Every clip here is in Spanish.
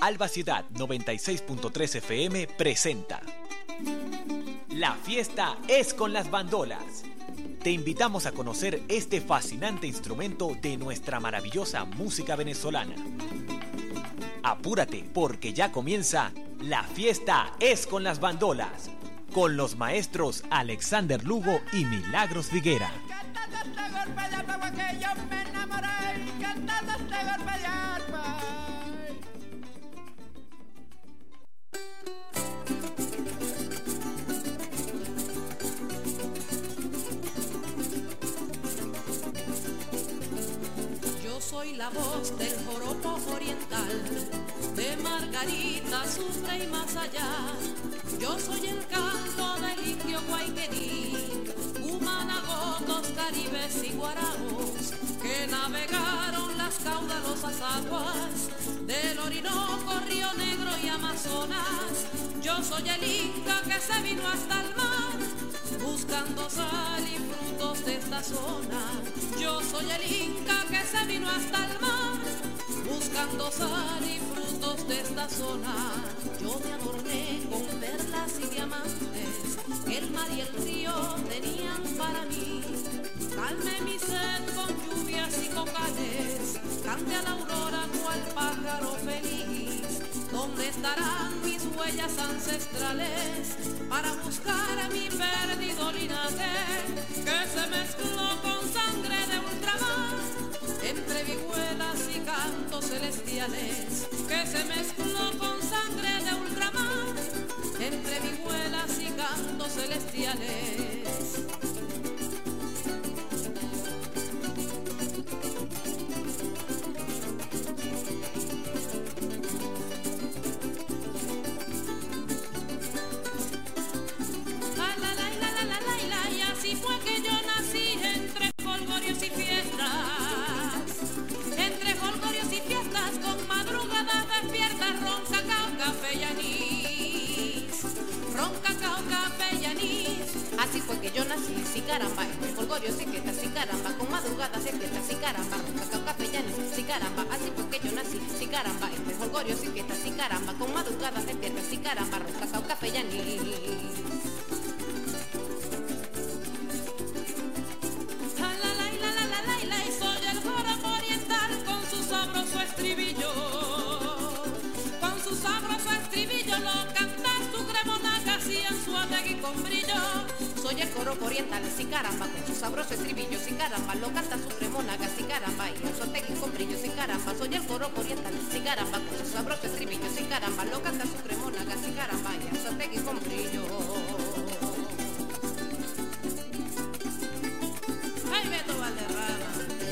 Alba Ciudad 96.3 FM presenta La fiesta es con las bandolas. Te invitamos a conocer este fascinante instrumento de nuestra maravillosa música venezolana. Apúrate porque ya comienza La fiesta es con las bandolas, con los maestros Alexander Lugo y Milagros Viguera. Yo soy la voz del joropo oriental, de Margarita, Sucre y más allá. Yo soy el canto del indio Guayquerí, Cumanagotos, Caribes y Guaraos, que navegaron las caudalosas aguas del Orinoco, Río Negro y Amazonas. Yo soy el inca que se vino hasta el mar, buscando sal y frutos de esta zona. Yo soy el inca que se vino hasta el mar, buscando sal y frutos de esta zona. Yo me adorné con perlas y diamantes, el mar y el río tenían para mí. Calmé mi sed con lluvias y cocales, cante a la aurora cual pájaro feliz. ¿Dónde estarán mis huellas ancestrales para buscar a mi perdido linaje que se mezcló con sangre de ultramar? Entre vihuelas y cantos celestiales, que se mezcló con sangre de ultramar, entre vihuelas y cantos celestiales. Y así fue que yo nací entre folgorios y fiestas, entre folgorios y fiestas, con madrugadas despiertas, ronca, cao, café y anís, ronca, cao, café y anís. Así fue que yo nací, sí caramba, entre folgorios y fiestas, sí caramba, con madrugadas despiertas, sí caramba, ronca, cao, café y anís, sí caramba. Así fue que yo nací, sí caramba, entre folgorios y fiestas, sí caramba, con madrugadas despiertas, sí caramba, ronca, cao, café y anís. Estribillo, con su sabroso estribillo lo canta su cremonaga, así en su ategui con brillo. Soy el coro oriental, sí caramba, con su sabroso estribillo, sí caramba, lo canta su cremonaga, sí caramba, y en su ategui con brillo, sí caramba. Soy el coro oriental, sí caramba, con su sabroso estribillo, sí caramba, lo canta su cremonaga, sí caramba, y en su ategui con brillo. Ay, Beto Valderrama.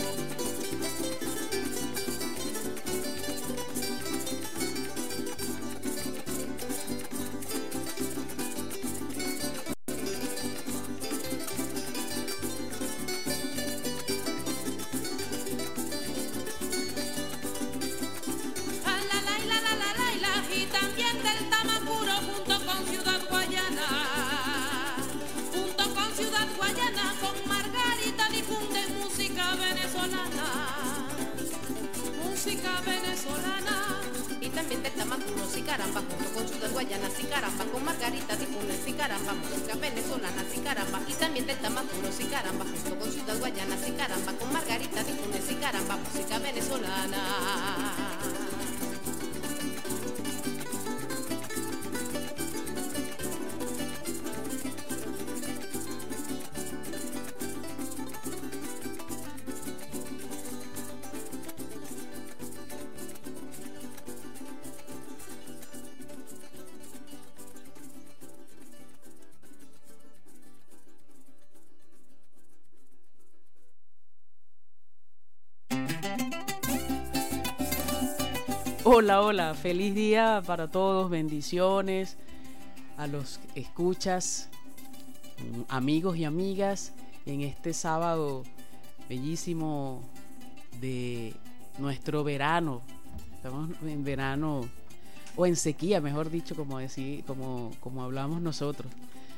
Y también del Tamacuro junto con Ciudad Guayana, junto con Ciudad Guayana, con Margarita difunde música venezolana, música venezolana. Y también del Tamacuro, sí caramba, junto con Ciudad Guayana, sí caramba, con Margarita difunde, sí caramba, música venezolana, sí caramba. Y también del Tamacuro, sí caramba, junto con Ciudad Guayana, sí caramba, con Margarita difunde, sí caramba, música venezolana. Hola, hola, feliz día para todos, bendiciones a los escuchas, amigos y amigas, en este sábado bellísimo de nuestro verano. Estamos en verano, o en sequía, mejor dicho, como hablamos nosotros.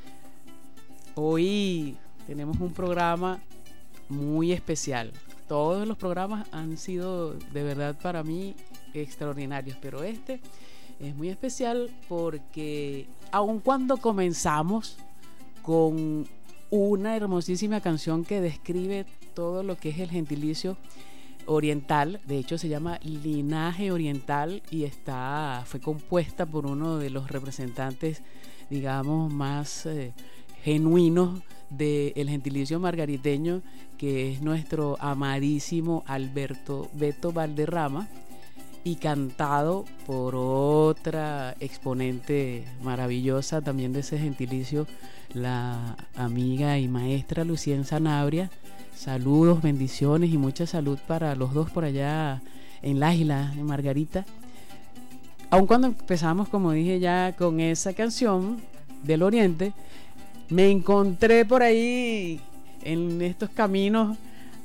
Hoy tenemos un programa muy especial. Todos los programas han sido de verdad para mí extraordinarios, pero este es muy especial porque aun cuando comenzamos con una hermosísima canción que describe todo lo que es el gentilicio oriental, de hecho se llama Linaje Oriental y fue compuesta por uno de los representantes, digamos, más genuinos del gentilicio margariteño, que es nuestro amadísimo Alberto Beto Valderrama, y cantado por otra exponente maravillosa también de ese gentilicio, la amiga y maestra Lucien Sanabria. Saludos, bendiciones y mucha salud para los dos por allá en La Isla, en Margarita. Aun cuando empezamos, como dije ya, con esa canción del Oriente, me encontré por ahí en estos caminos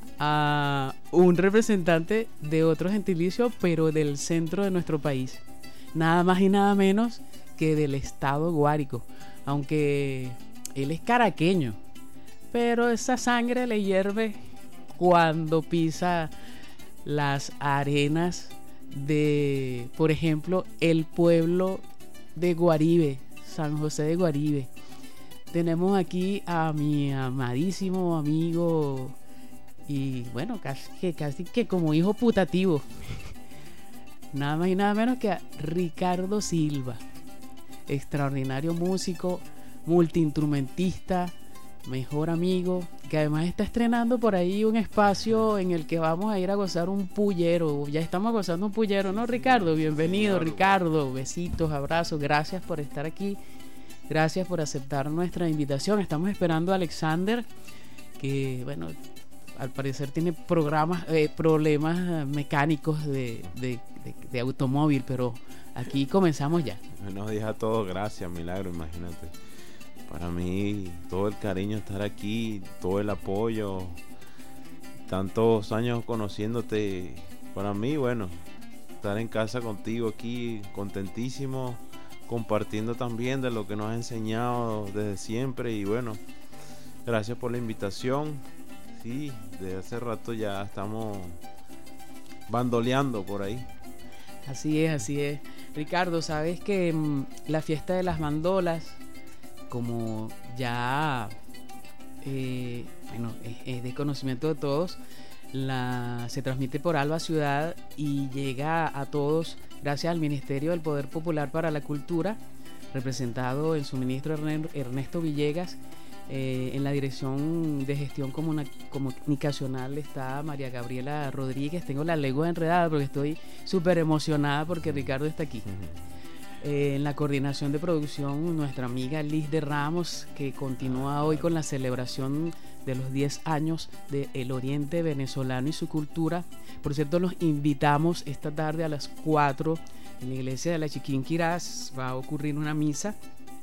a un representante de otro gentilicio, pero del centro de nuestro país, nada más y nada menos que del estado Guárico, aunque él es caraqueño, pero esa sangre le hierve cuando pisa las arenas de, por ejemplo, el pueblo de Guaribe, San José de Guaribe. Tenemos aquí a mi amadísimo amigo y bueno, casi que como hijo putativo, nada más y nada menos que a Ricardo Silva, extraordinario músico, multiinstrumentista, mejor amigo, que además está estrenando por ahí un espacio en el que vamos a ir a gozar un pullero. Ya estamos gozando un pullero, ¿no, Ricardo? Bienvenido, Ricardo. Besitos, abrazos, gracias por estar aquí. Gracias por aceptar nuestra invitación. Estamos esperando a Alexander, que bueno, al parecer tiene problemas mecánicos de automóvil, pero aquí comenzamos ya. Buenos días a todos, gracias, Milagro, imagínate. Para mí, todo el cariño estar aquí, todo el apoyo, tantos años conociéndote. Para mí, bueno, estar en casa contigo aquí, contentísimo, compartiendo también de lo que nos has enseñado desde siempre. Y bueno, gracias por la invitación. Sí, desde hace rato ya estamos bandoleando por ahí. Así es, así es. Ricardo, sabes que la fiesta de las bandolas, como ya bueno, es de conocimiento de todos, se transmite por Alba Ciudad y llega a todos gracias al Ministerio del Poder Popular para la Cultura, representado en su ministro Ernesto Villegas. En la Dirección de Gestión Comunicacional está María Gabriela Rodríguez. Tengo la lengua enredada porque estoy súper emocionada porque Ricardo está aquí. En la coordinación de producción, nuestra amiga Liz de Ramos, que continúa hoy con la celebración de los 10 años del Oriente venezolano y su cultura. Por cierto, los invitamos esta tarde a las 4 en la iglesia de la Chiquinquirás. Va a ocurrir una misa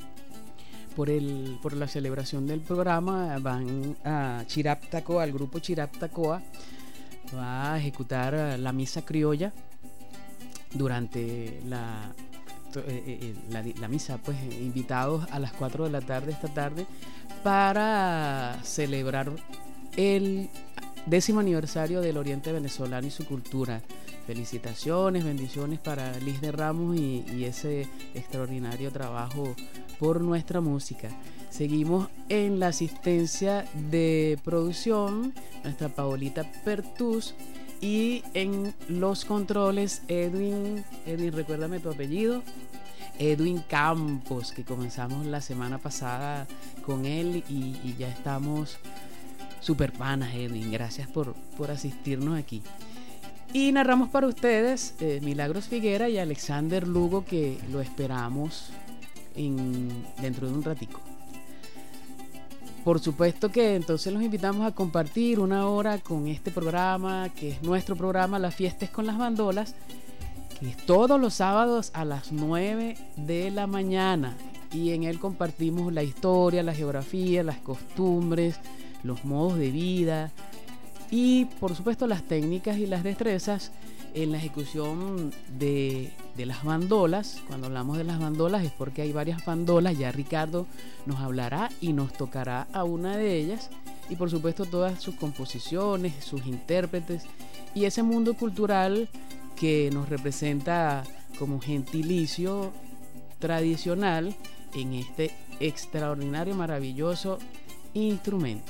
por la celebración del programa. Van a Chiraptacoa, al grupo Chiraptacoa va a ejecutar la misa criolla durante la misa, pues invitados a las 4 de la tarde esta tarde para celebrar el 10º aniversario del Oriente venezolano y su cultura. Felicitaciones, bendiciones para Liz de Ramos y ese extraordinario trabajo por nuestra música. Seguimos en la asistencia de producción, nuestra Paolita Pertus, y en los controles Edwin, recuérdame tu apellido. Edwin Campos, que comenzamos la semana pasada con él y ya estamos super panas, Edwin. Gracias por asistirnos aquí. Y narramos para ustedes Milagros Figuera y Alexander Lugo, que lo esperamos dentro de un ratico. Por supuesto que entonces los invitamos a compartir una hora con este programa, que es nuestro programa La Fiesta es con las Bandolas, que es todos los sábados a las 9 de la mañana. Y en él compartimos la historia, la geografía, las costumbres, los modos de vida y por supuesto las técnicas y las destrezas en la ejecución de las bandolas. Cuando hablamos de las bandolas es porque hay varias bandolas. Ya Ricardo nos hablará y nos tocará a una de ellas, y por supuesto todas sus composiciones, sus intérpretes y ese mundo cultural que nos representa como gentilicio tradicional en este extraordinario, maravilloso instrumento.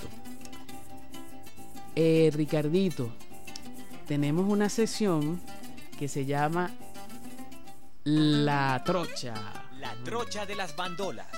Ricardito, tenemos una sesión que se llama La Trocha. La trocha de las bandolas.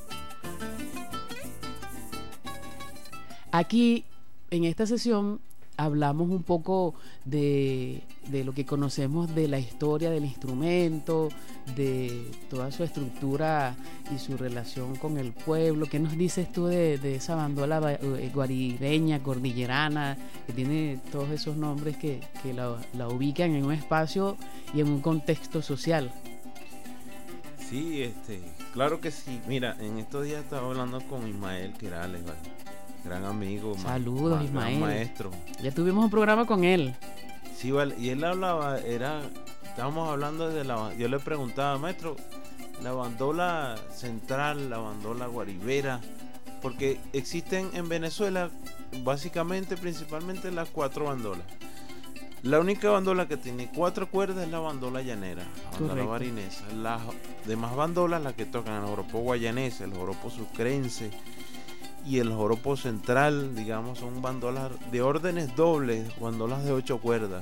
Aquí, en esta sesión, hablamos un poco de lo que conocemos de la historia del instrumento, de toda su estructura y su relación con el pueblo. ¿Qué nos dices tú de esa bandola guarireña, cordillerana, que tiene todos esos nombres que la ubican en un espacio y en un contexto social? Sí, claro que sí. Mira, en estos días estaba hablando con Ismael Querales, ¿vale? Gran amigo. Saludos, Ismael. Gran maestro. Ya tuvimos un programa con él. Sí, vale. Y él hablaba, estábamos hablando yo le preguntaba, maestro, la bandola central, la bandola guaribera, porque existen en Venezuela básicamente, principalmente las 4 bandolas. La única bandola que tiene 4 cuerdas es la bandola llanera, la bandola barinesa. Las demás bandolas, las que tocan el joropo guayanese, el joropo sucrense y el joropo central, digamos, son bandolas de órdenes dobles, bandolas de 8 cuerdas.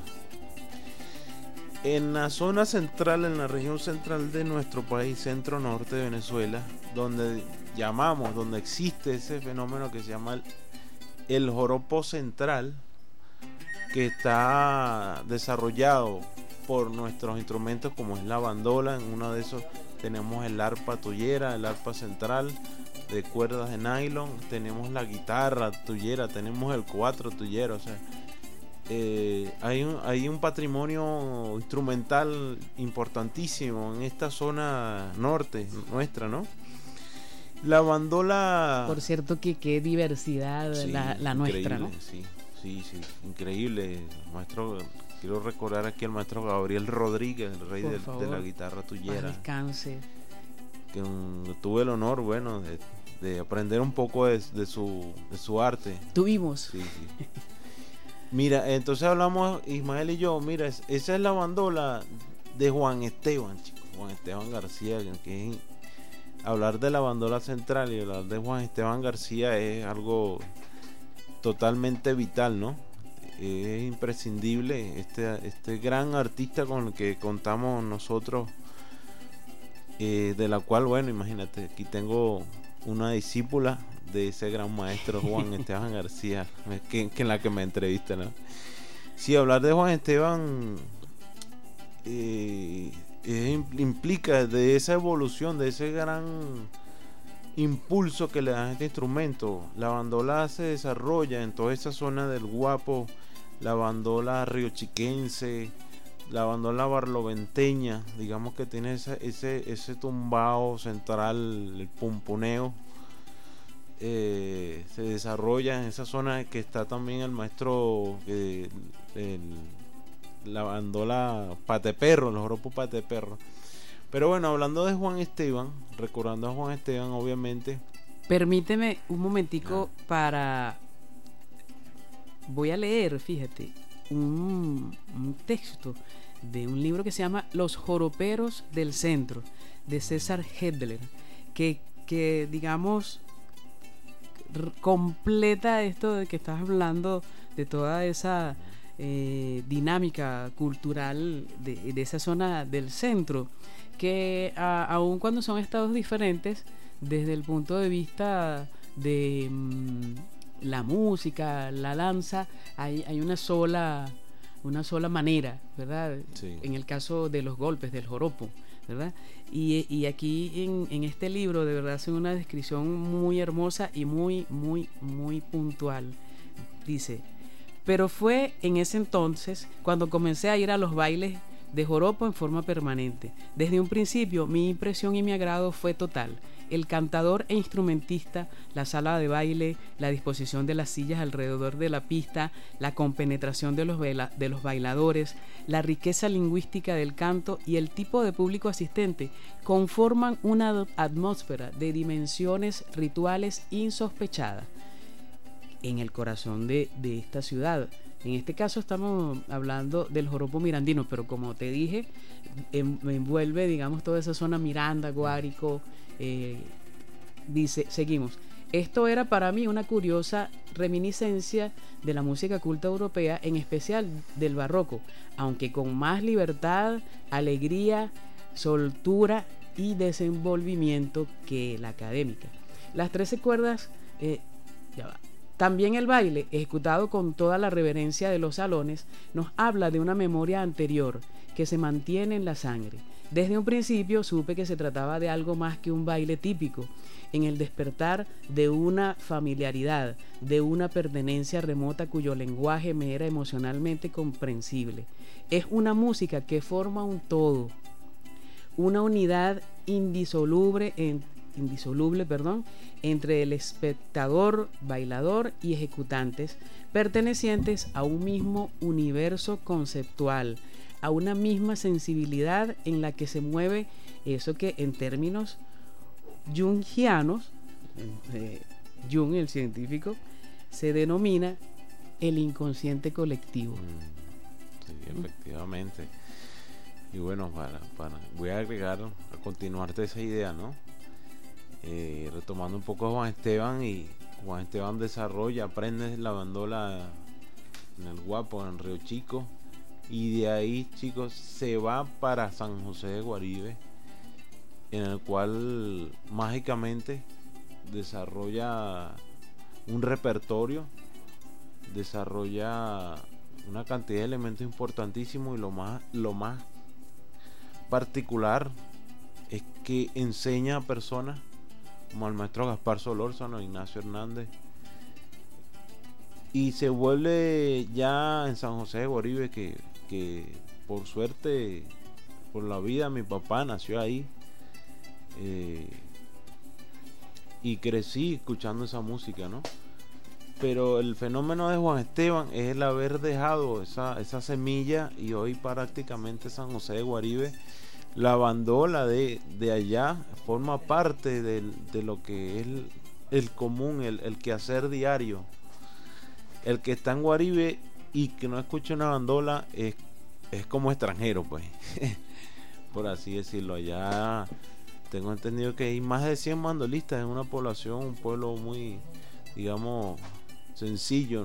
En la zona central, en la región central de nuestro país, centro-norte de Venezuela, donde existe ese fenómeno que se llama el joropo central, que está desarrollado por nuestros instrumentos como es la bandola. En uno de esos tenemos el arpa tullera, el arpa central de cuerdas de nylon, tenemos la guitarra tullera, tenemos el cuatro tullero. O sea, hay un patrimonio instrumental importantísimo en esta zona norte nuestra, ¿no? La bandola, por cierto, que qué diversidad, sí, la nuestra, ¿no? Sí, increíble. Maestro, quiero recordar aquí al maestro Gabriel Rodríguez, el rey de la guitarra tullera. Paz descanse. Que tuve el honor, bueno, de aprender un poco de su arte. Tuvimos. Sí. Mira, entonces hablamos, Ismael y yo, mira, esa es la bandola de Juan Esteban, chicos. Juan Esteban García, que es, hablar de la bandola central y hablar de Juan Esteban García es algo totalmente vital, ¿no? Es imprescindible este gran artista con el que contamos nosotros, de la cual, bueno, imagínate, aquí tengo una discípula de ese gran maestro Juan Esteban García, que en la que me entrevista, ¿no? Sí, hablar de Juan Esteban implica de esa evolución, de ese gran impulso que le da a este instrumento. La bandola se desarrolla en toda esa zona del Guapo, la bandola riochiquense, la bandola barloventeña, digamos que tiene ese tumbao central, el pumpuneo, se desarrolla en esa zona que está también el maestro, la bandola pateperro, el joropo pateperro. Pero bueno, hablando de Juan Esteban, recordando a Juan Esteban, obviamente. Permíteme un momentico para... Voy a leer, fíjate, un texto de un libro que se llama Los Joroperos del Centro, de César Hedler, que digamos, completa esto de que estás hablando, de toda esa dinámica cultural de esa zona del centro, que aun cuando son estados diferentes desde el punto de vista de la música, la danza, hay una sola manera, ¿verdad? Sí. En el caso de los golpes, del joropo, ¿verdad? Y aquí en este libro de verdad hace una descripción muy hermosa y muy, muy, muy puntual. Dice: pero fue en ese entonces cuando comencé a ir a los bailes de joropo en forma permanente. Desde un principio mi impresión y mi agrado fue total. El cantador e instrumentista, la sala de baile, la disposición de las sillas alrededor de la pista, la compenetración de los bailadores, la riqueza lingüística del canto y el tipo de público asistente conforman una atmósfera de dimensiones rituales insospechadas. En el corazón de esta ciudad, En este caso estamos hablando del joropo mirandino, pero como te dije, me envuelve, digamos, toda esa zona Miranda, Guárico. Dice, seguimos. Esto era para mí una curiosa reminiscencia de la música culta europea, en especial del barroco, aunque con más libertad, alegría, soltura y desenvolvimiento que la académica. Las 13 cuerdas, ya va. También el baile, ejecutado con toda la reverencia de los salones, nos habla de una memoria anterior que se mantiene en la sangre. Desde un principio supe que se trataba de algo más que un baile típico, en el despertar de una familiaridad, de una pertenencia remota cuyo lenguaje me era emocionalmente comprensible. Es una música que forma un todo, una unidad indisoluble entre el espectador, bailador y ejecutantes, pertenecientes a un mismo universo conceptual, a una misma sensibilidad en la que se mueve eso que en términos jungianos, Jung, el científico, se denomina el inconsciente colectivo. Sí, efectivamente. Y bueno, voy a agregar, a continuarte esa idea, ¿no? Retomando un poco a Juan Esteban, y Juan Esteban desarrolla, aprende la bandola en el Guapo, en Río Chico, y de ahí, chicos, se va para San José de Guaribe, en el cual mágicamente desarrolla un repertorio, desarrolla una cantidad de elementos importantísimos, y lo más particular es que enseña a personas como al maestro Gaspar Solórzano, Ignacio Hernández, y se vuelve ya en San José de Guaribe, que por suerte, por la vida, mi papá nació ahí, y crecí escuchando esa música, ¿no? Pero el fenómeno de Juan Esteban es el haber dejado esa semilla, y hoy prácticamente San José de Guaribe, la bandola de allá forma parte de lo que es el común, el quehacer diario. El que está en Guaribe y que no escucha una bandola es como extranjero, pues. Por así decirlo. Allá tengo entendido que hay más de 100 bandolistas en una población, un pueblo muy, digamos, sencillo.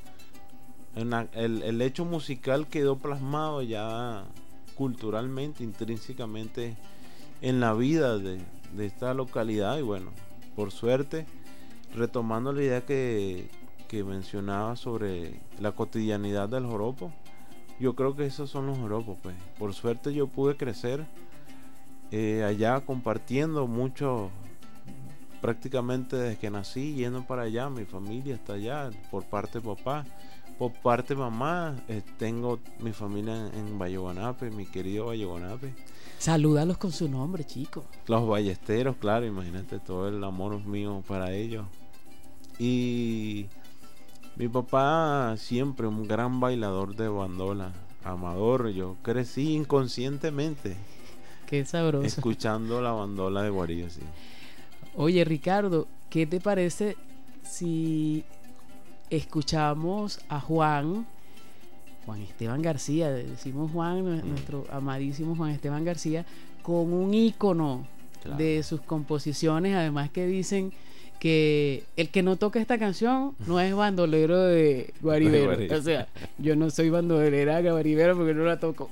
El hecho musical quedó plasmado ya culturalmente, intrínsecamente en la vida de esta localidad. Y bueno, por suerte, retomando la idea que mencionaba sobre la cotidianidad del joropo, yo creo que esos son los joropos, pues. Por suerte yo pude crecer allá, compartiendo mucho, prácticamente desde que nací, yendo para allá. Mi familia está allá por parte de papá. Por parte de mamá, tengo mi familia en Valle Guanape, mi querido Valle Guanape. Salúdalos con su nombre, chico. Los ballesteros, claro, imagínate todo el amor mío para ellos. Y mi papá siempre un gran bailador de bandola, amador. Yo crecí inconscientemente. Qué sabroso. Escuchando la bandola de Guaribe, sí. Oye, Ricardo, ¿qué te parece si escuchamos a Juan Esteban García? Decimos Juan, nuestro amadísimo Juan Esteban García, con un ícono, claro, de sus composiciones. Además que dicen que el que no toca esta canción no es bandolero de guaribero. O sea, yo no soy bandolera de guaribero porque no la toco.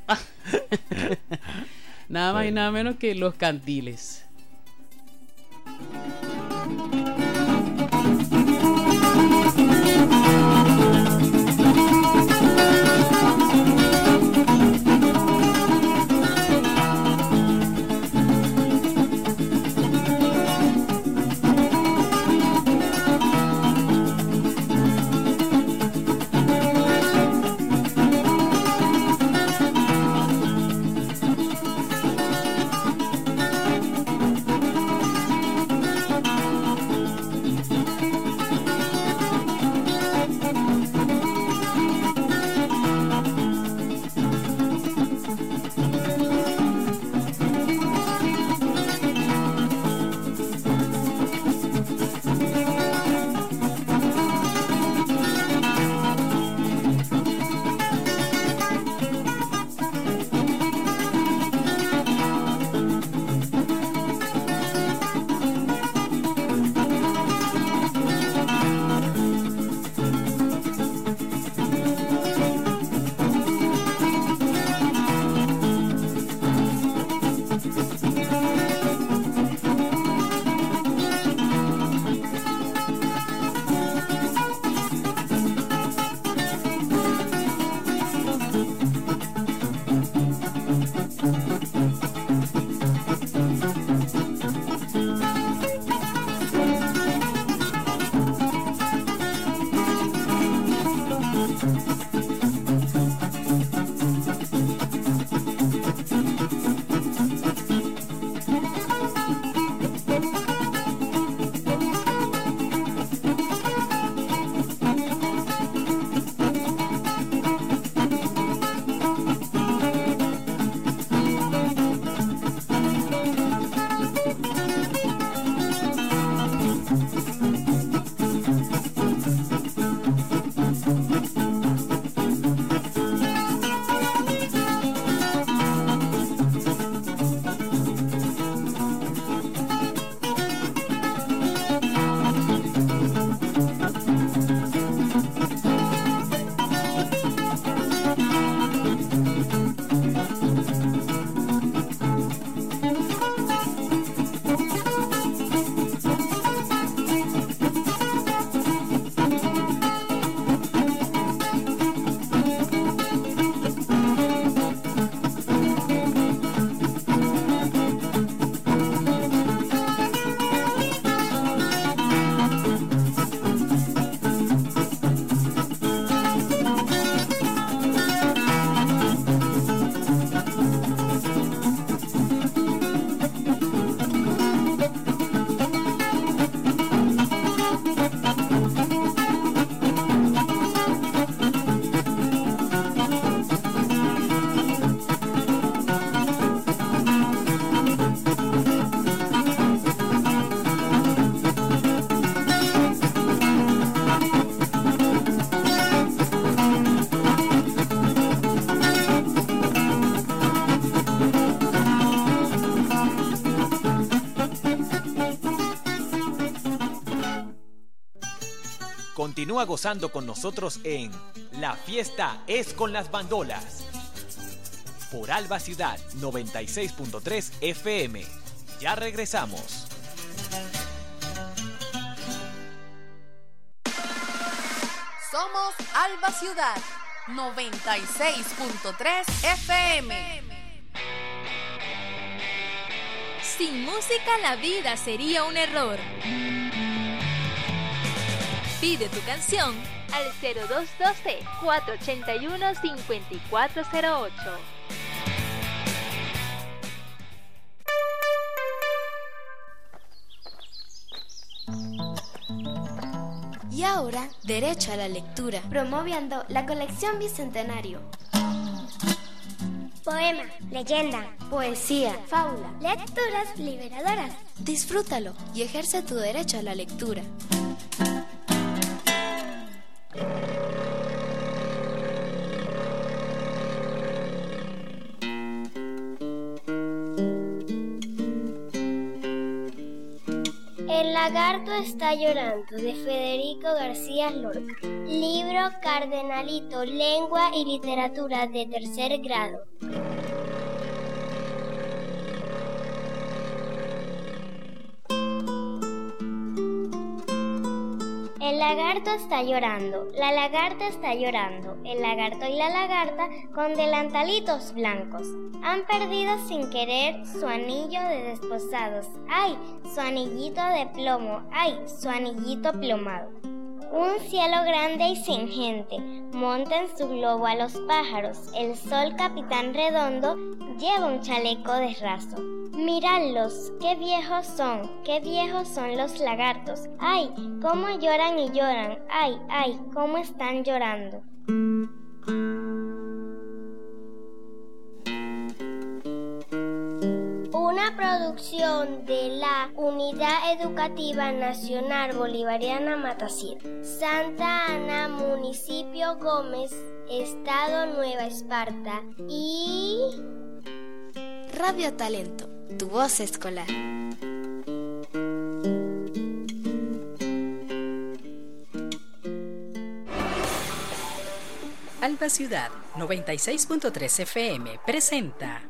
Nada más y nada menos que Los Cantiles. Continúa gozando con nosotros en La Fiesta es con las Bandolas. Por Alba Ciudad 96.3 FM. Ya regresamos. Somos Alba Ciudad 96.3 FM. Sin música la vida sería un error. Pide tu canción al 0212-481-5408. Y ahora, derecho a la lectura, promoviendo la colección Bicentenario. Poema, leyenda, poesía, fábula, lecturas liberadoras. Disfrútalo y ejerce tu derecho a la lectura. El lagarto está llorando, de Federico García Lorca. Libro Cardenalito, Lengua y Literatura de tercer grado. El lagarto está llorando, la lagarta está llorando, el lagarto y la lagarta con delantalitos blancos. Han perdido sin querer su anillo de desposados. ¡Ay, su anillito de plomo! ¡Ay, su anillito plomado! Un cielo grande y sin gente, monta en su globo a los pájaros. El sol capitán redondo lleva un chaleco de raso. Miradlos, qué viejos son los lagartos. ¡Ay, cómo lloran y lloran! ¡Ay, ay, cómo están llorando! Una producción de la Unidad Educativa Nacional Bolivariana Matasil. Santa Ana, Municipio Gómez, Estado Nueva Esparta y... Radio Talento, tu voz escolar. Alba Ciudad 96.3 FM presenta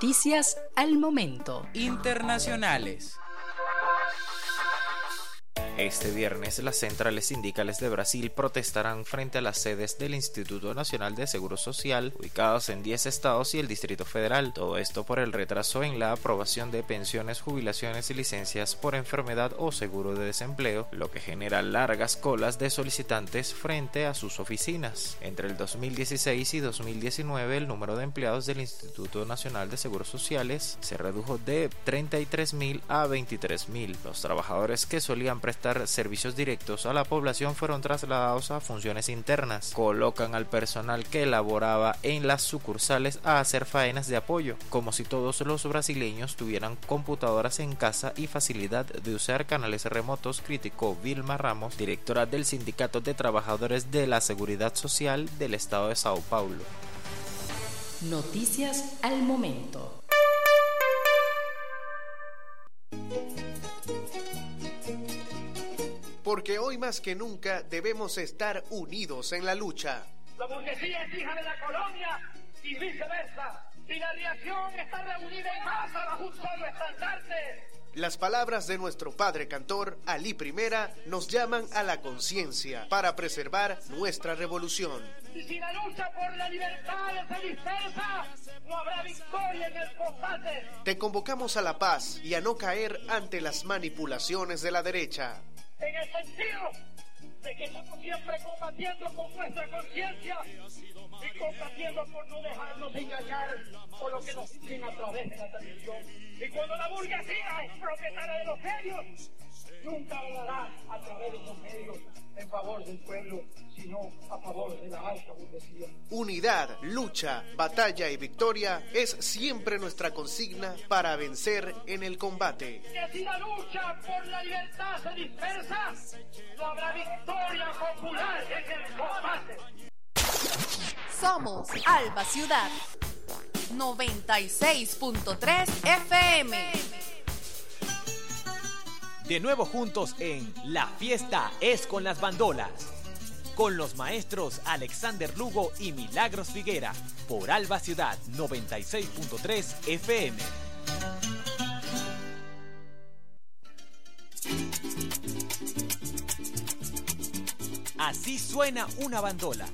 Noticias al Momento. Internacionales. Este viernes, las centrales sindicales de Brasil protestarán frente a las sedes del Instituto Nacional de Seguro Social, ubicados en 10 estados y el Distrito Federal. Todo esto por el retraso en la aprobación de pensiones, jubilaciones y licencias por enfermedad o seguro de desempleo, lo que genera largas colas de solicitantes frente a sus oficinas. Entre el 2016 y 2019, el número de empleados del Instituto Nacional de Seguros Sociales se redujo de 33.000 a 23.000. Los trabajadores que solían prestar servicios directos a la población fueron trasladados a funciones internas. Colocan al personal que elaboraba en las sucursales a hacer faenas de apoyo, como si todos los brasileños tuvieran computadoras en casa y facilidad de usar canales remotos, criticó Vilma Ramos, directora del Sindicato de Trabajadores de la Seguridad Social del Estado de Sao Paulo. Noticias al momento. Porque hoy más que nunca debemos estar unidos en la lucha. La burguesía es hija de la colonia y viceversa. Y la reacción está reunida en masa bajo un solo estandarte. Las palabras de nuestro padre cantor, Alí Primera, nos llaman a la conciencia para preservar nuestra revolución. Y si la lucha por la libertad se dispersa, no habrá victoria en el combate. Te convocamos a la paz y a no caer ante las manipulaciones de la derecha. En el sentido de que estamos siempre combatiendo con nuestra conciencia y combatiendo por no dejarnos engañar por lo que nos dicen a través de la televisión. Y cuando la burguesía es propietaria de los medios, nunca hablará a través de los medios en favor del pueblo, sino a favor de la alta burguesía. Unidad, lucha, batalla y victoria es siempre nuestra consigna para vencer en el combate. Que si la lucha por la libertad se dispersa, no habrá victoria popular en el combate. Somos Alba Ciudad 96.3 FM. De nuevo juntos en La Fiesta es con las Bandolas, con los maestros Alexander Lugo y Milagros Figuera, por Alba Ciudad 96.3 FM. Así suena una bandola.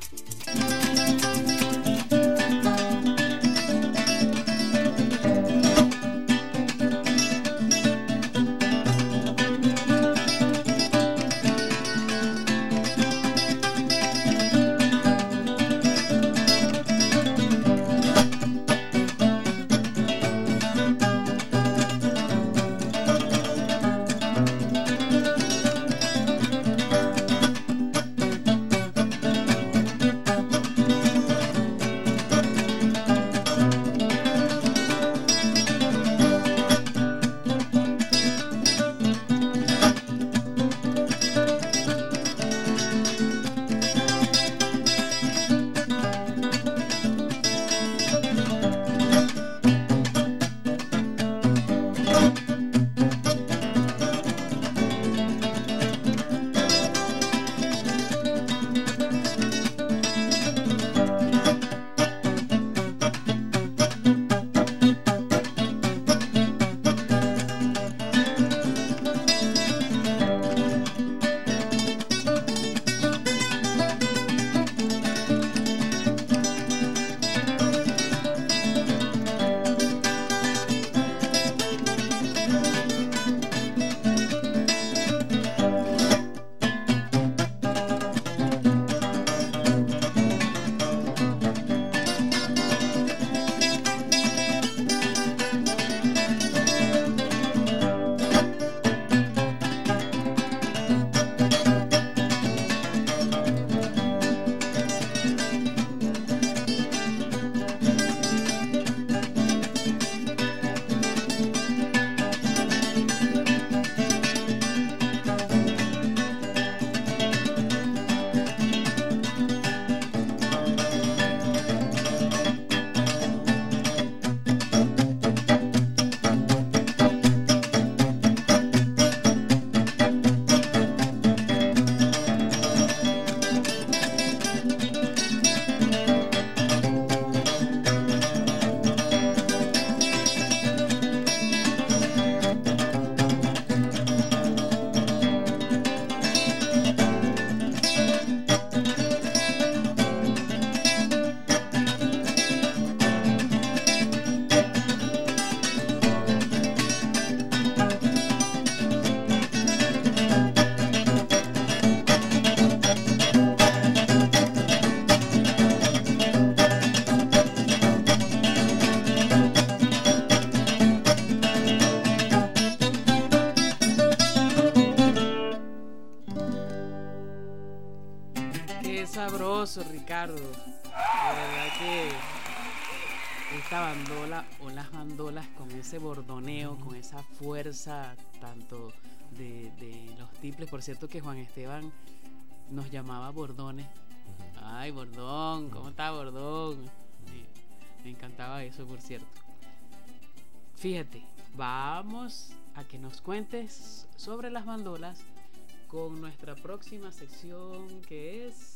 hermoso, Ricardo. De verdad que esta bandola o las bandolas con ese bordoneo, con esa fuerza tanto de los tiples. Por cierto que Juan Esteban nos llamaba bordones. Ay, Bordón, ¿cómo está Bordón? Me encantaba eso, por cierto. Fíjate, vamos a que nos cuentes sobre las bandolas con nuestra próxima sección, que es...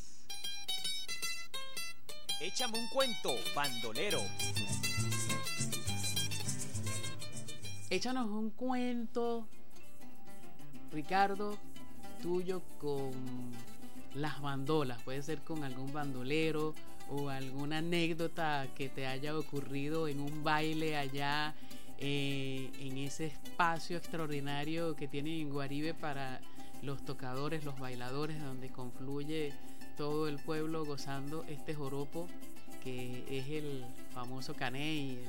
Échame un cuento, bandolero. Échanos un cuento, Ricardo, tuyo con las bandolas. Puede ser con algún bandolero o alguna anécdota que te haya ocurrido en un baile allá en ese espacio extraordinario que tiene en Guaribe para los tocadores, los bailadores, donde confluye todo el pueblo gozando este joropo que es el famoso caney.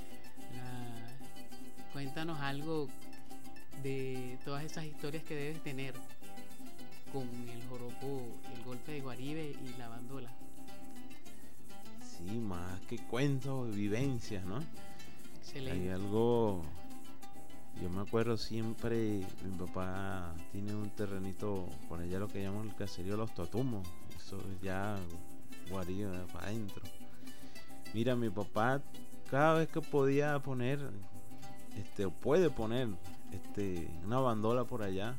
Cuéntanos algo de todas esas historias que debes tener con el joropo, el golpe de Guaribe y la bandola. Sí, más que cuentos, vivencias, ¿no? Excelente. Hay algo, yo me acuerdo siempre, mi papá tiene un terrenito por allá, lo que llaman el caserío Los Totumos, eso es ya Guaribe para adentro. Mira, mi papá cada vez que podía poner, o puede poner, una bandola por allá,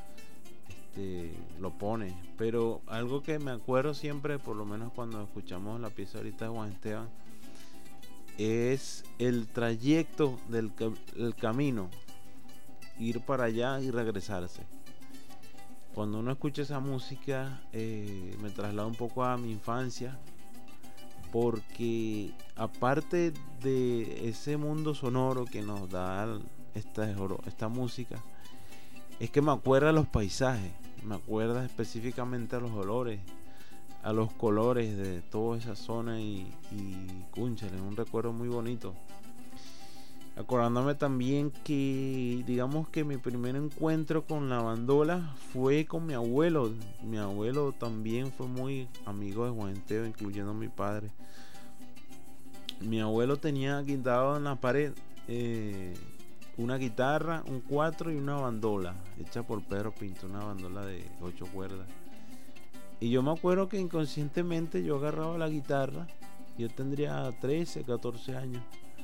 lo pone. Pero algo que me acuerdo siempre, por lo menos cuando escuchamos la pieza ahorita de Juan Esteban, es el trayecto del camino, ir para allá y regresarse. Cuando uno escucha esa música, me traslada un poco a mi infancia, porque aparte de ese mundo sonoro que nos da esta música, es que me acuerda a los paisajes, me acuerda específicamente a los olores, a los colores de toda esa zona y cúnchale, es un recuerdo muy bonito. Acordándome también que, digamos que mi primer encuentro con la bandola fue con mi abuelo. Mi abuelo también fue muy amigo de Juan Esteban, incluyendo a mi padre. Mi abuelo tenía guindado en la pared una guitarra, un 4 y una bandola hecha por Pedro Pinto, una bandola de 8 cuerdas. Y yo me acuerdo que inconscientemente yo agarraba la guitarra, yo tendría 13, 14 años,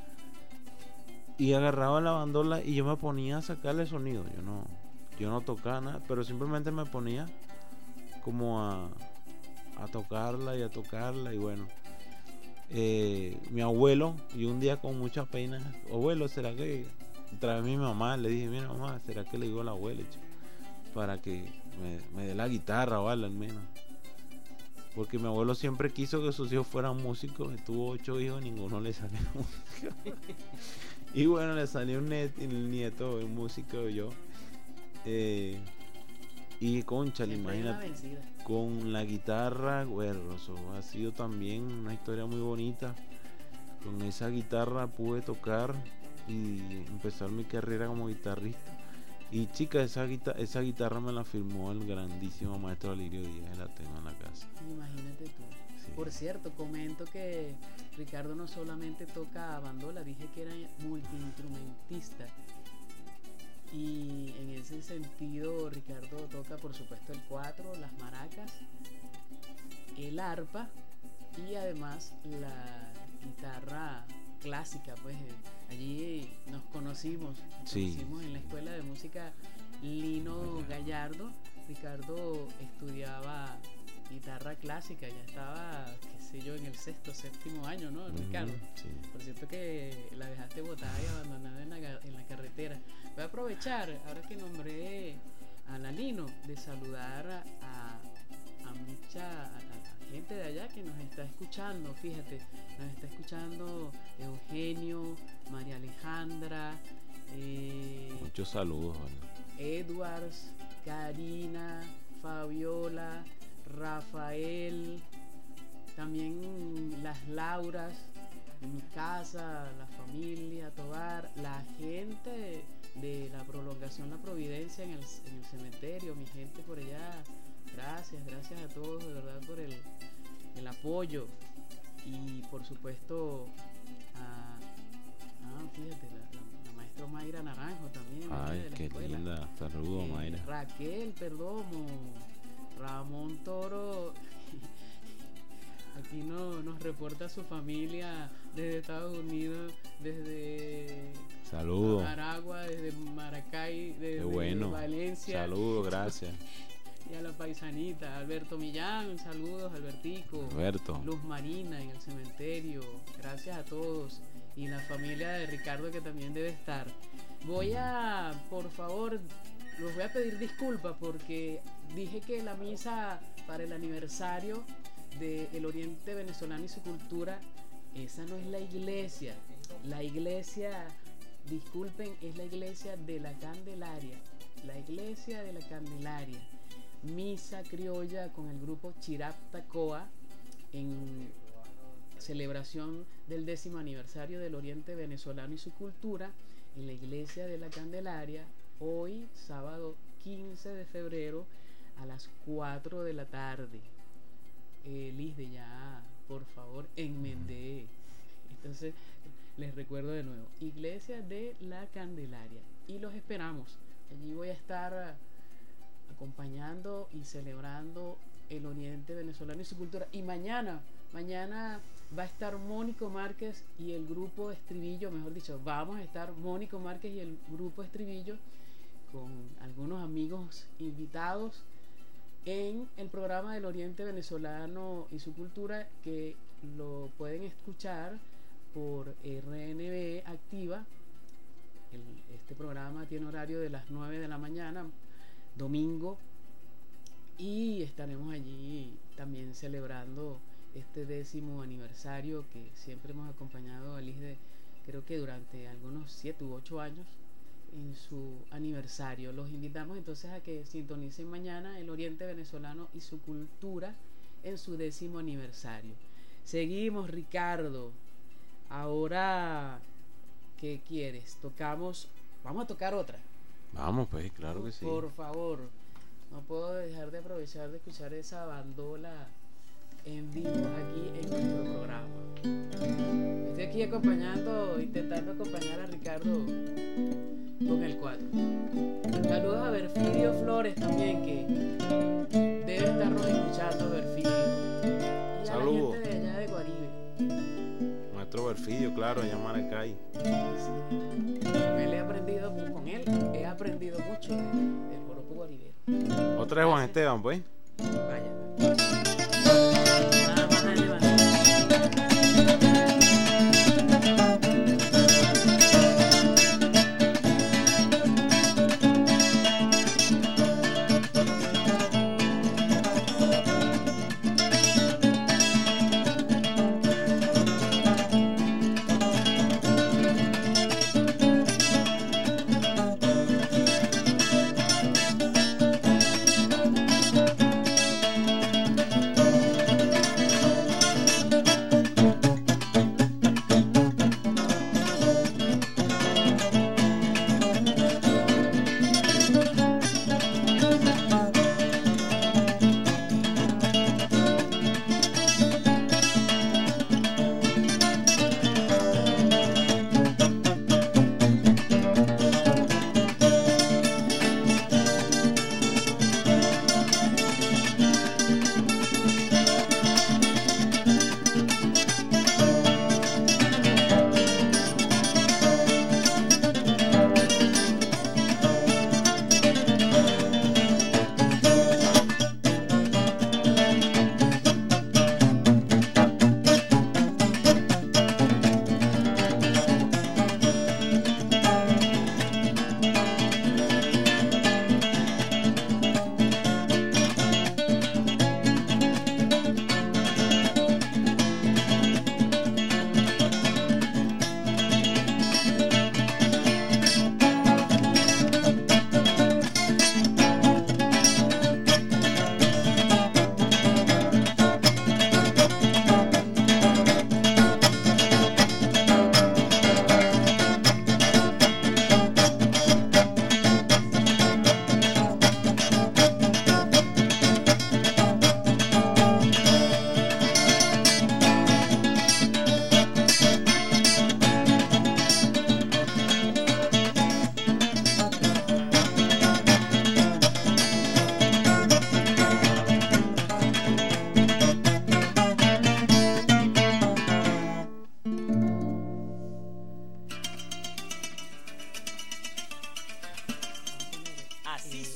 y agarraba la bandola y yo me ponía a sacarle sonido. Yo no tocaba nada, pero simplemente me ponía como a tocarla y bueno, mi abuelo, y un día con mucha pena, abuelo, ¿será que trae a mi mamá? Le dije, mira mamá, ¿será que le digo a la abuela para que me dé la guitarra o algo al menos? Porque mi abuelo siempre quiso que sus hijos fueran músicos, tuvo 8 hijos y ninguno le salió música. Y bueno, le salió un nieto, un músico, yo. Y conchale, imagínate, con la guitarra, bueno, eso ha sido también una historia muy bonita. Con esa guitarra pude tocar y empezar mi carrera como guitarrista. Y chica, esa guitarra me la firmó el grandísimo maestro Alirio Díaz, la tengo en la casa. Imagínate tú. Sí. Por cierto, comento que Ricardo no solamente toca bandola, dije que era multiinstrumentista. Y en ese sentido Ricardo toca por supuesto el 4, las maracas, el arpa y además la guitarra clásica. Pues allí nos conocimos en la escuela de música Lino Gallardo. Ricardo estudiaba guitarra clásica, ya estaba, qué sé yo, en el 6º, 7º año, ¿no, Ricardo? Sí. Por cierto que la dejaste botada y abandonada en la carretera. Voy a aprovechar, ahora que nombré a la Lino, de saludar a mucha gente de allá que nos está escuchando. Fíjate, nos está escuchando Eugenio, María Alejandra, muchos saludos, ¿vale? Edwards, Karina, Fabiola, Rafael, también las Lauras, en mi casa, la familia Tobar, la gente de la prolongación La Providencia en el cementerio, mi gente por allá. Gracias a todos de verdad por el el apoyo y por supuesto fíjate, la maestra Mayra Naranjo también. Ay, qué linda. Saludos, Mayra. Raquel Perdomo, Ramón Toro. Aquí nos reporta su familia desde Estados Unidos, desde Aragua, desde Maracay, desde Valencia. Saludos, gracias. Y a la paisanita, Alberto Millán, saludos, Albertico. Alberto. Luz Marina en el cementerio, gracias a todos. Y la familia de Ricardo, que también debe estar. Por favor, los voy a pedir disculpas porque dije que la misa para el aniversario del Oriente Venezolano y su cultura, esa no es la iglesia. La iglesia, disculpen, es la iglesia de la Candelaria. La iglesia de la Candelaria. Misa criolla con el grupo Chiraptacoa en celebración del 10º aniversario del Oriente Venezolano y su cultura en la iglesia de la Candelaria, hoy sábado 15 de febrero a las 4 de la tarde. Lisde, ya por favor enmendé. Entonces les recuerdo de nuevo, iglesia de la Candelaria, y los esperamos. Allí voy a estar acompañando y celebrando el Oriente Venezolano y su cultura. Y mañana va a estar Mónico Márquez y el grupo Estribillo, mejor dicho, vamos a estar Mónico Márquez y el grupo Estribillo con algunos amigos invitados en el programa del Oriente Venezolano y su cultura, que lo pueden escuchar por RNB Activa. Este programa tiene horario de las 9 de la mañana, domingo, y estaremos allí también celebrando este 10º aniversario que siempre hemos acompañado a Lisde, creo que durante algunos 7 u 8 años en su aniversario. Los invitamos entonces a que sintonicen mañana el Oriente Venezolano y su cultura en su 10º aniversario. Seguimos, Ricardo. Ahora, ¿qué quieres? Vamos a tocar otra. Vamos, pues, claro que sí. Por favor, no puedo dejar de aprovechar de escuchar esa bandola en vivo aquí en nuestro programa. Estoy aquí intentando acompañar a Ricardo con el 4. Saludos a Berfidio Flores también, que debe estarnos escuchando, Berfidio. Y saludos a la gente de allá de Guaribe. Maestro Berfidio, claro, allá en Maracay. Sí. Con él he aprendido mucho del joropo guaribero. Otra de Juan Esteban, pues. Vaya.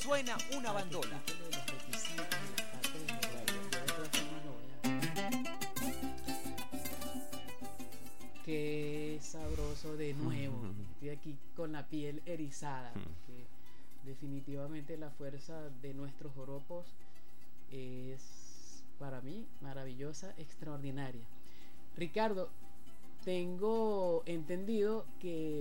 suena una bandola. Qué sabroso de nuevo. Estoy aquí con la piel erizada. Porque definitivamente la fuerza de nuestros joropos es para mí maravillosa, extraordinaria. Ricardo, tengo entendido que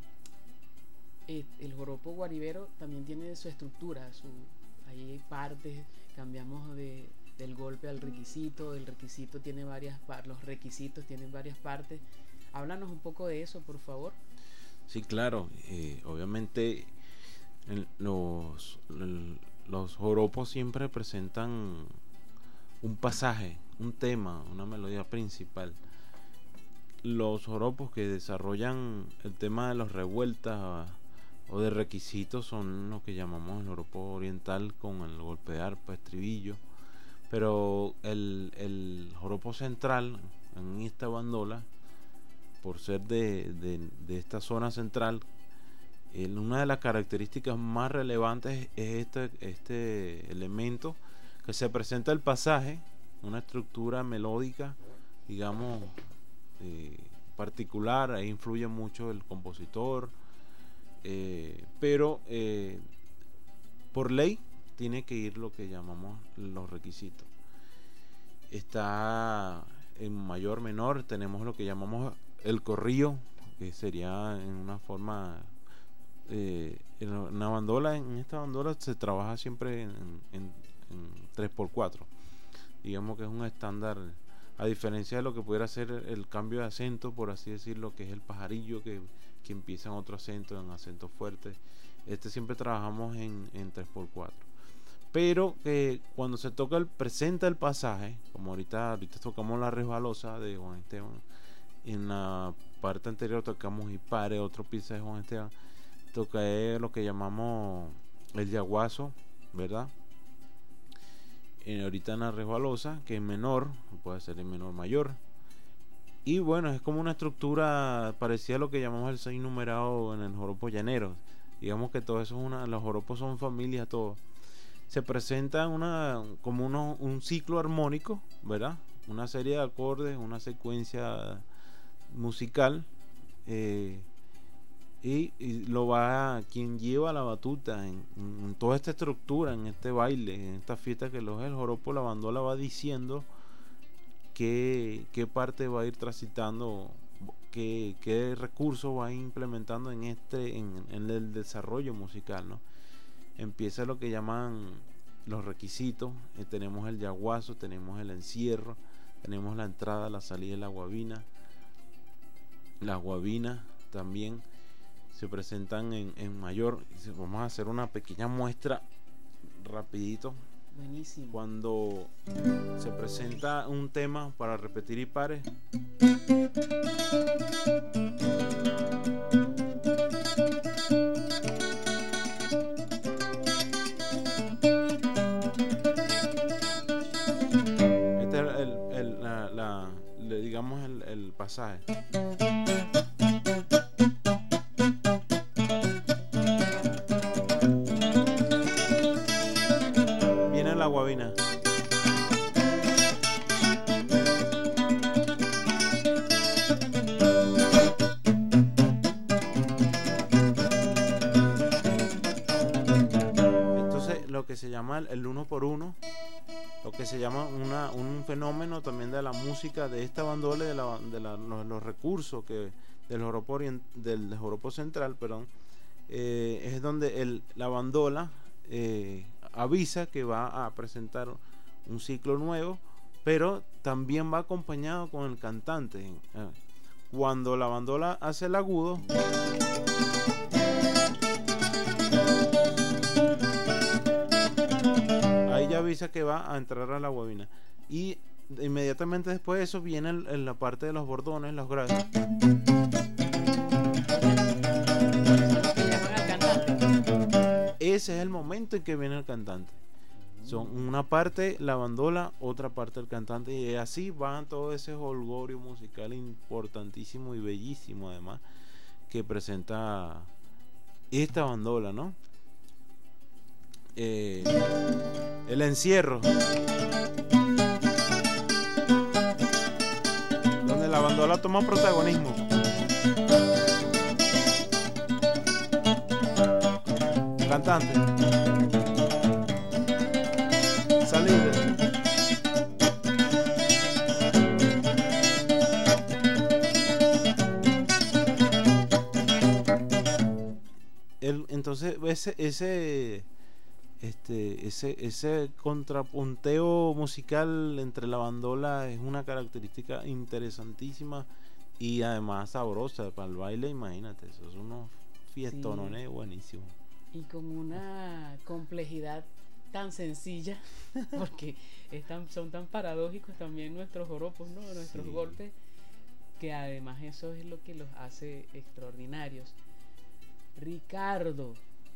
el joropo guaribero también tiene su estructura, hay partes, cambiamos del golpe al requisito, el requisito tiene los requisitos tienen varias partes. Háblanos un poco de eso, por favor. Sí, claro, obviamente los joropos siempre presentan un pasaje, un tema, una melodía principal. Los joropos que desarrollan el tema de los revueltas o de requisitos son lo que llamamos el joropo oriental, con el golpe de arpa, estribillo. Pero el joropo central en esta bandola, por ser de esta zona central, una de las características más relevantes es este elemento que se presenta el pasaje, una estructura melódica, digamos, particular. Ahí influye mucho el compositor, pero por ley tiene que ir lo que llamamos los requisitos. Está en mayor, menor, tenemos lo que llamamos el corrillo, que sería en una forma en una bandola. En esta bandola se trabaja siempre en 3x4, digamos que es un estándar, a diferencia de lo que pudiera ser el cambio de acento, por así decirlo, que es el pajarillo que empieza en otro acento, en acento fuerte. Siempre trabajamos en 3x4, pero cuando se presenta el pasaje, como ahorita tocamos la resbalosa de Juan Esteban, en la parte anterior tocamos Ipare, otro pieza de Juan Esteban, toqué lo que llamamos el yaguazo, ¿verdad? Ahorita en la resbalosa, que es menor, puede ser en menor mayor, y bueno, es como una estructura parecida a lo que llamamos el 6 numerado en el joropo llanero. Digamos que todo eso los joropos son familias, todos se presenta como un ciclo armónico, ¿verdad? Una serie de acordes, una secuencia musical, y quien lleva la batuta en toda esta estructura, en este baile, en esta fiesta que el joropo, la bandola va diciendo qué parte va a ir transitando, qué recursos va a ir implementando en el desarrollo musical, ¿no? Empieza lo que llaman los requisitos, tenemos el yaguazo, tenemos el encierro, tenemos la entrada, la salida de la guabina. Las guabinas también se presentan en mayor. Vamos a hacer una pequeña muestra rapidito. Buenísimo. Cuando se presenta un tema para repetir y pares, digamos el pasaje. Viene la guabina. Entonces lo que se llama el 1x1, lo que se llama un fenómeno también de la música de esta bandola, los recursos del joropo central, perdón, es donde la bandola avisa que va a presentar un ciclo nuevo, pero también va acompañado con el cantante. Cuando la bandola hace el agudo, ya avisa que va a entrar a la guabina, y inmediatamente después de eso viene en la parte de los bordones, los graves. Ese es el momento en que viene el cantante. Son una parte la bandola, otra parte el cantante, y así va todo ese jolgorio musical importantísimo y bellísimo, además, que presenta esta bandola, ¿no? el encierro, donde la bandola toma protagonismo. Cantante, salida. Entonces ese contrapunteo musical entre la bandola es una característica interesantísima y además sabrosa para el baile. Imagínate, eso es unos fiestonones buenísimos y con una complejidad tan sencilla porque son tan paradójicos también nuestros joropos, ¿no? Nuestros golpes, que además eso es lo que los hace extraordinarios. Ricardo,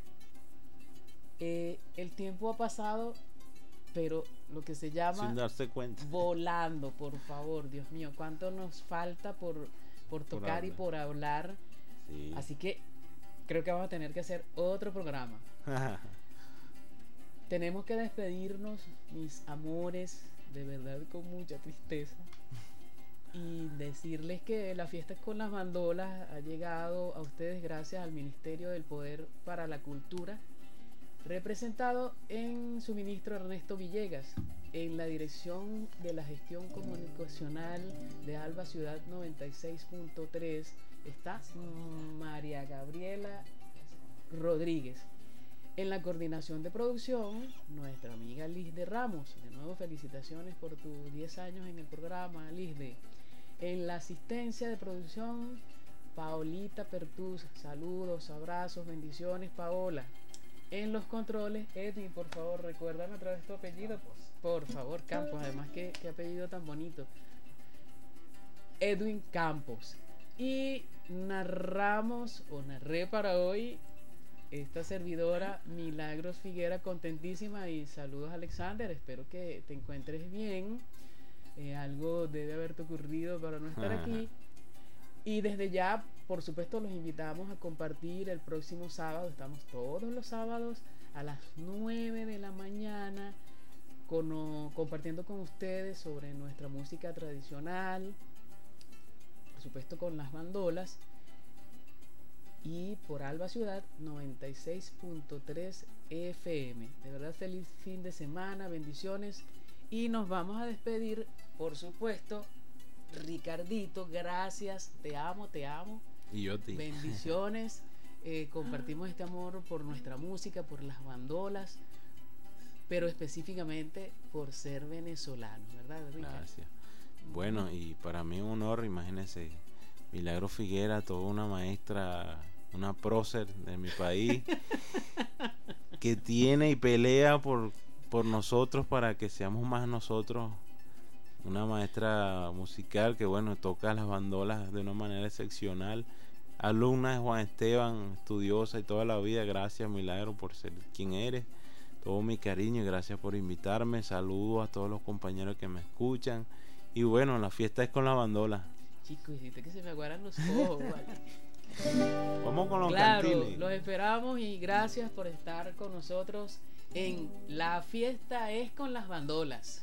el tiempo ha pasado, pero lo que se llama sin darse cuenta, volando. Por favor, Dios mío, cuánto nos falta por tocar y por hablar. Sí. Así que creo que vamos a tener que hacer otro programa. Tenemos que despedirnos, mis amores, de verdad con mucha tristeza, y decirles que la fiesta con las bandolas ha llegado a ustedes gracias al Ministerio del Poder para la Cultura, representado en su ministro Ernesto Villegas. En la dirección de la gestión comunicacional de Alba Ciudad 96.3 está María Gabriela Rodríguez. En la coordinación de producción, nuestra amiga Lisde Ramos. De nuevo, felicitaciones por tus 10 años en el programa, Lisde. En la asistencia de producción, Paolita Pertús. Saludos, abrazos, bendiciones, Paola. En los controles, Edwin, por favor, recuérdame otra vez tu apellido. Por favor, Campos. Además, qué apellido tan bonito. Edwin Campos. Y narré para hoy esta servidora Milagros Figuera, contentísima, y saludos, Alexander, espero que te encuentres bien. Algo debe haberte ocurrido para no estar aquí, y desde ya, por supuesto, los invitamos a compartir el próximo sábado. Estamos todos los sábados a las 9 de la mañana compartiendo con ustedes sobre nuestra música tradicional, por supuesto con las bandolas, y por Alba Ciudad 96.3 FM. De verdad, feliz fin de semana, bendiciones, y nos vamos a despedir, por supuesto. Ricardito, gracias, te amo. Y yo te. Bendiciones. Compartimos este amor por nuestra música, por las bandolas, pero específicamente por ser venezolano, ¿verdad, Ricardo? Gracias. Bueno, y para mí un honor, imagínense, Milagro Figuera, toda una maestra, una prócer de mi país, que tiene y pelea por nosotros para que seamos más nosotros. Una maestra musical que, bueno, toca las bandolas de una manera excepcional. Alumna de Juan Esteban, estudiosa y toda la vida. Gracias, Milagro, por ser quien eres. Todo mi cariño y gracias por invitarme. Saludos a todos los compañeros que me escuchan. Y bueno, la fiesta es con la bandola. Chicos, hiciste que se me aguaran los ojos, ¿vale? Vamos con los cantines. Claro, los esperamos y gracias por estar con nosotros en La Fiesta es con las Bandolas.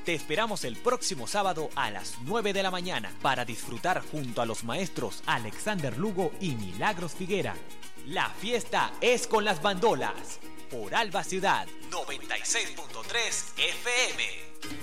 Te esperamos el próximo sábado a las 9 de la mañana para disfrutar junto a los maestros Alexander Lugo y Milagros Figuera. La fiesta es con las bandolas por Alba Ciudad 96.3 FM.